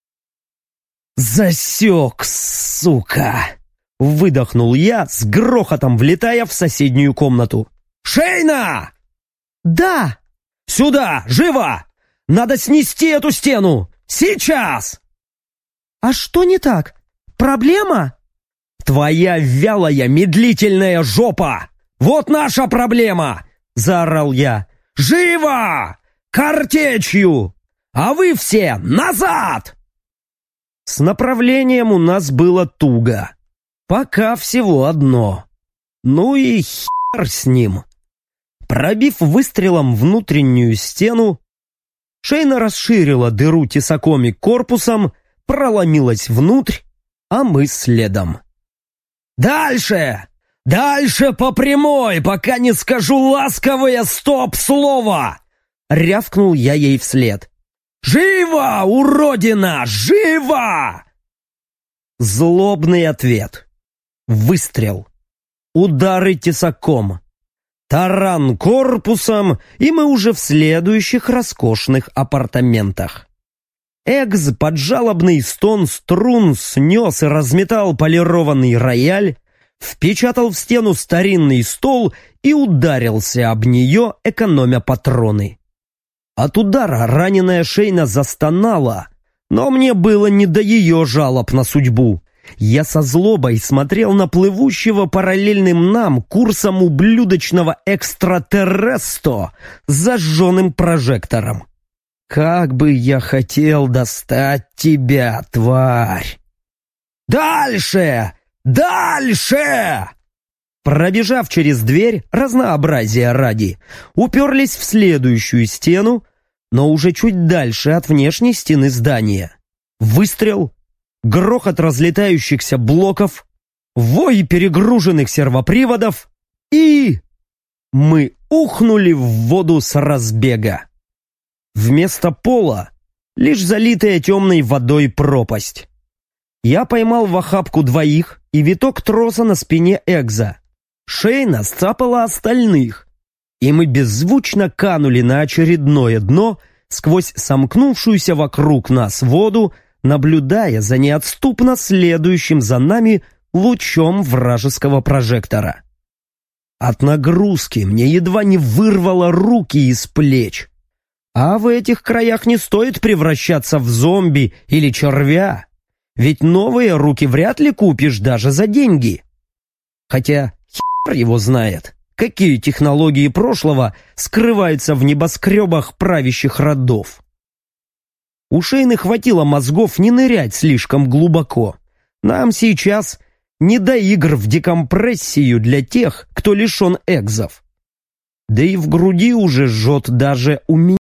«Засек, сука!» — выдохнул я, с грохотом влетая в соседнюю комнату. «Шейна!» «Да!» «Сюда! Живо! Надо снести эту стену! Сейчас!» «А что не так? Проблема?» «Твоя вялая, медлительная жопа! Вот наша проблема!» — заорал я. «Живо! Картечью! А вы все назад!» С направлением у нас было туго. Пока всего одно. Ну и хер с ним. Пробив выстрелом внутреннюю стену, Шейна расширила дыру тесаком и корпусом, проломилась внутрь, а мы следом. «Дальше! Дальше по прямой, пока не скажу ласковое стоп-слово!» — рявкнул я ей вслед. «Живо, уродина, живо!» Злобный ответ. Выстрел. Удары тесаком. Таран корпусом, и мы уже в следующих роскошных апартаментах. Экс под жалобный стон струн снес и разметал полированный рояль, впечатал в стену старинный стол и ударился об нее, экономя патроны. От удара раненая Шейна застонала, но мне было не до ее жалоб на судьбу. Я со злобой смотрел на плывущего параллельным нам курсом ублюдочного экстратерресто с зажженным прожектором. Как бы я хотел достать тебя, тварь! «Дальше! Дальше!» Пробежав через дверь, разнообразия ради, уперлись в следующую стену, но уже чуть дальше от внешней стены здания. Выстрел, грохот разлетающихся блоков, вой перегруженных сервоприводов и... мы ухнули в воду с разбега. Вместо пола лишь залитая темной водой пропасть. Я поймал в охапку двоих и виток троса на спине Экза. Шейна сцапала остальных, и мы беззвучно канули на очередное дно сквозь сомкнувшуюся вокруг нас воду, наблюдая за неотступно следующим за нами лучом вражеского прожектора. От нагрузки мне едва не вырвало руки из плеч. А в этих краях не стоит превращаться в зомби или червя, ведь новые руки вряд ли купишь даже за деньги. Хотя хер его знает, какие технологии прошлого скрываются в небоскребах правящих родов. У Шейны хватило мозгов не нырять слишком глубоко. Нам сейчас не до игр в декомпрессию для тех, кто лишен экзов. Да и в груди уже жжет даже у меня.